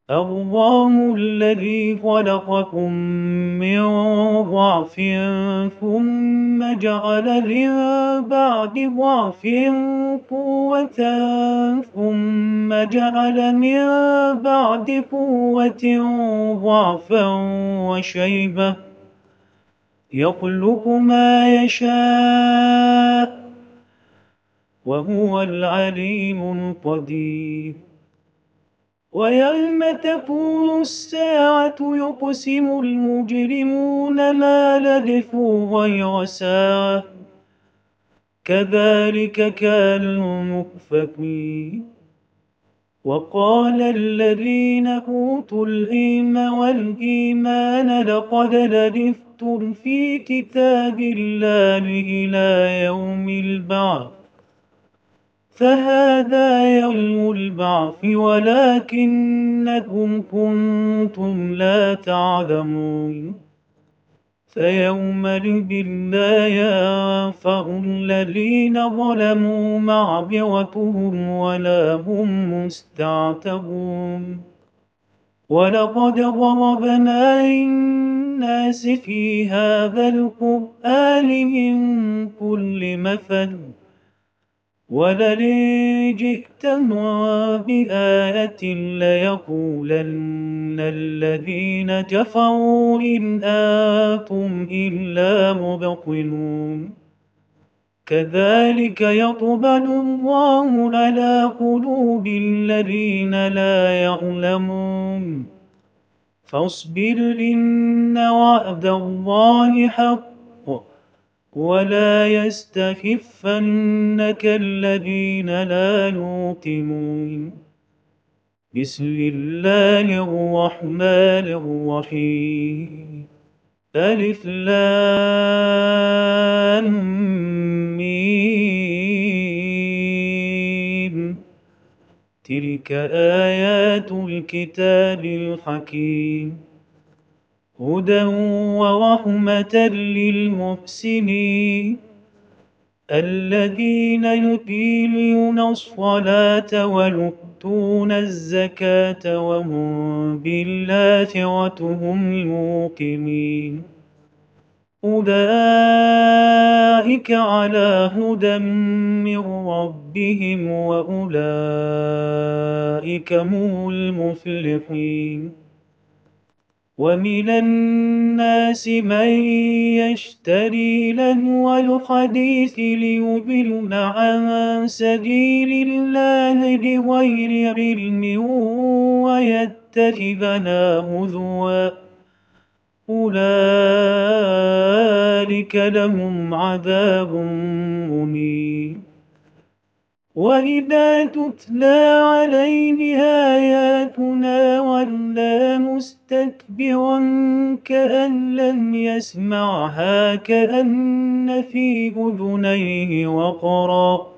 الله الذي خلقكم من ضعف ثم جعل من بعد ضعف قوة ثم جعل من بعد قوة ضعفا وشيبة يخلق ما يشاء وهو العليم القدير. ويوم تقوم الساعة يقسم المجرمون ما لبثوا غير ساعة كذلك كانوا مؤفكين. وقال الذين أوتوا العلم والإيمان لقد لبثتم في كتاب الله إلى يوم البعث فهذا يوم البعث ولكنكم كنتم لا تعلمون. فيومئذ لا ينفع الذين ظلموا معذرتهم ولا هم مستعتبون. ولقد ضربنا للناس في هذا القرآن من كل مثل ولئن جئتنا بآية ليقولن الذين كفروا إن أنتم إلا مبطلون. كذلك يطبع الله على قلوب الذين لا يعلمون. فاصبر إن وعد الله حق ولا يستخفنك الذين لا يوقنون. بسم الله الرحمن الرحيم. ألف لام ميم. تلك آيات الكتاب الحكيم هدى ورحمة للمحسنين الذين يقيمون الصلاة ويؤتون الزكاة وهم بالآخرة هم يوقنون. أولئك على هدى من ربهم وأولئك هم المفلحون. ومن الناس من يشتري لهو الحديث ليضل عن سبيل الله بغير علم ويتخذها هزوا أولئك لهم عذاب مهين. وإذا تتلى عليه آياتنا ولى مستكبرا كأن لم يسمعها كأن في أذنيه وقرا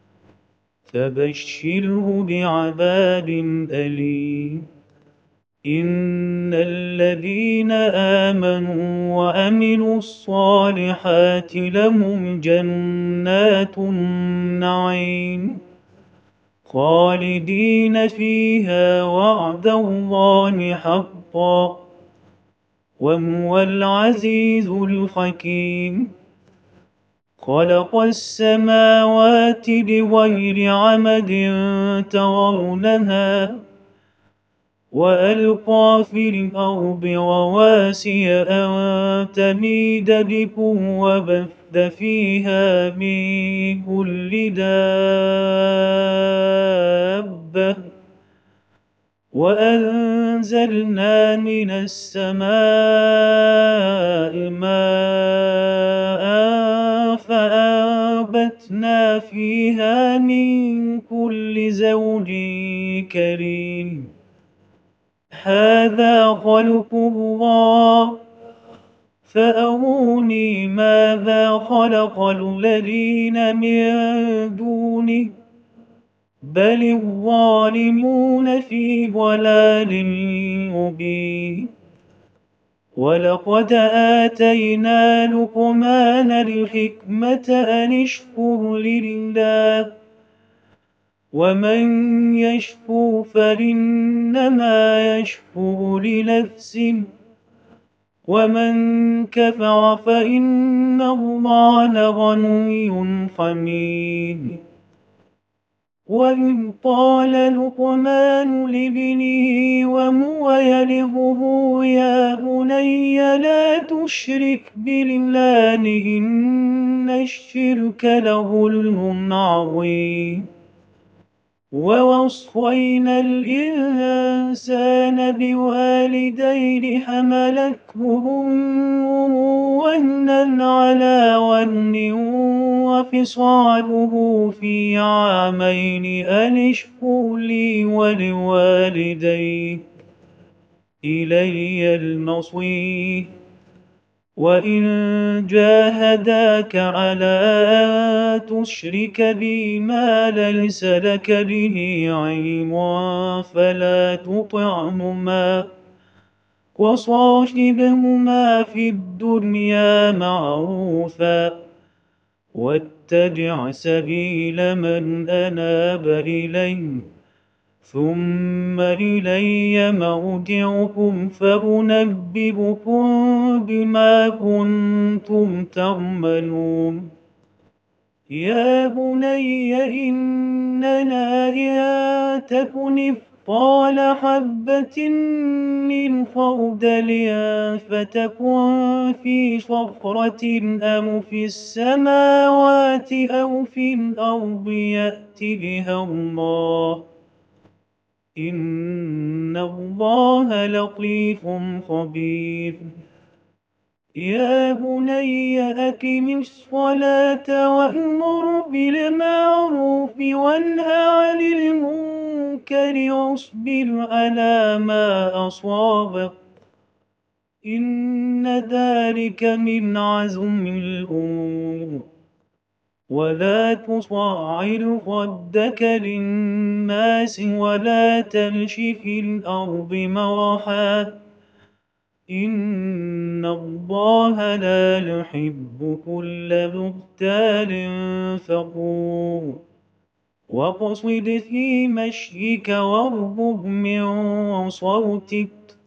فبشره بعذاب أليم. إن الذين آمنوا وعملوا الصالحات لهم جنات النعيم خالدين فيها وعد الله حقا وهو العزيز الحكيم. خلق السماوات بغير عمد ترونها وألقى في الأرض رواسي أن تميد بكم وبث فيها من كل دابة وأنزلنا من السماء ماء فأنبتنا فيها من كل زوج كريم. هذا خلق الله فأروني ماذا خلق الذين من دونه بل الظالمون في ضلال مبين. ولقد آتينا لقمان الحكمة أن اشكر لله ومن يشكر فإنما يشكر لنفسه ومن كفر فإن الله غني حميد. وإذ قال لقمان لابنه وهو يعظه يا بني لا تشرك بالله إن الشرك لظلم عظيم. ووصينا الإنسان بوالديه حملته أمه وهنا على وهن وفصاله في عامين أن اشكر لي ولوالديك إلي المصير. وإن جاهداك على أن تشرك بي ما ليس لك به علم فلا تطعهما وصاحبهما في الدنيا معروفا واتبع سبيل من أناب إلي ثم إلي مرجعكم فأنبئكم بما كنتم تعملون. يا بني إننا إن تك مثقال حبة من خردل فتكن في صخرة أو في السماوات أو في الأرض يأت بها الله إن الله لطيف خبير. يا بني أقم الصلاة وأمر بالمعروف وانه عن المنكر واصبر على ما أصابك إن ذلك من عزم الأمور. ولا تصعر خدك للناس ولا تمش في الأرض مرحا إن الله لا يحب كل مختال فخور. واقصد في مشيك واغضض من صوتك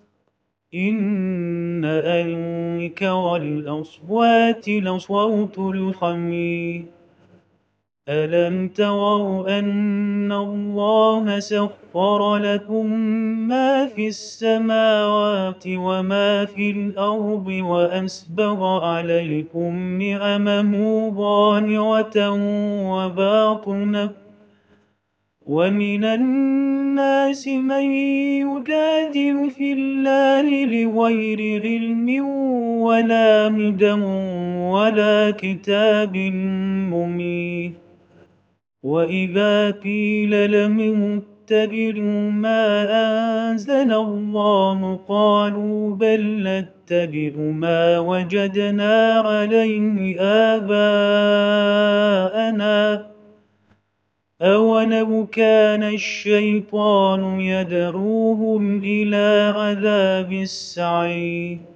إن أنك والأصوات لصوت الحمير. ألم تروا أن الله سخر لكم ما في السماوات وما في الأرض وأسبغ عليكم نعمه ظاهرة وباطنة ومن الناس من يجادل في الله بغير علم ولا هدى ولا كتاب منير. وإذا قيل لهم اتبعوا ما أنزل الله قالوا بل نتبع ما وجدنا عليه آباءنا أولو كان الشيطان يدعوهم إلى عذاب السعير.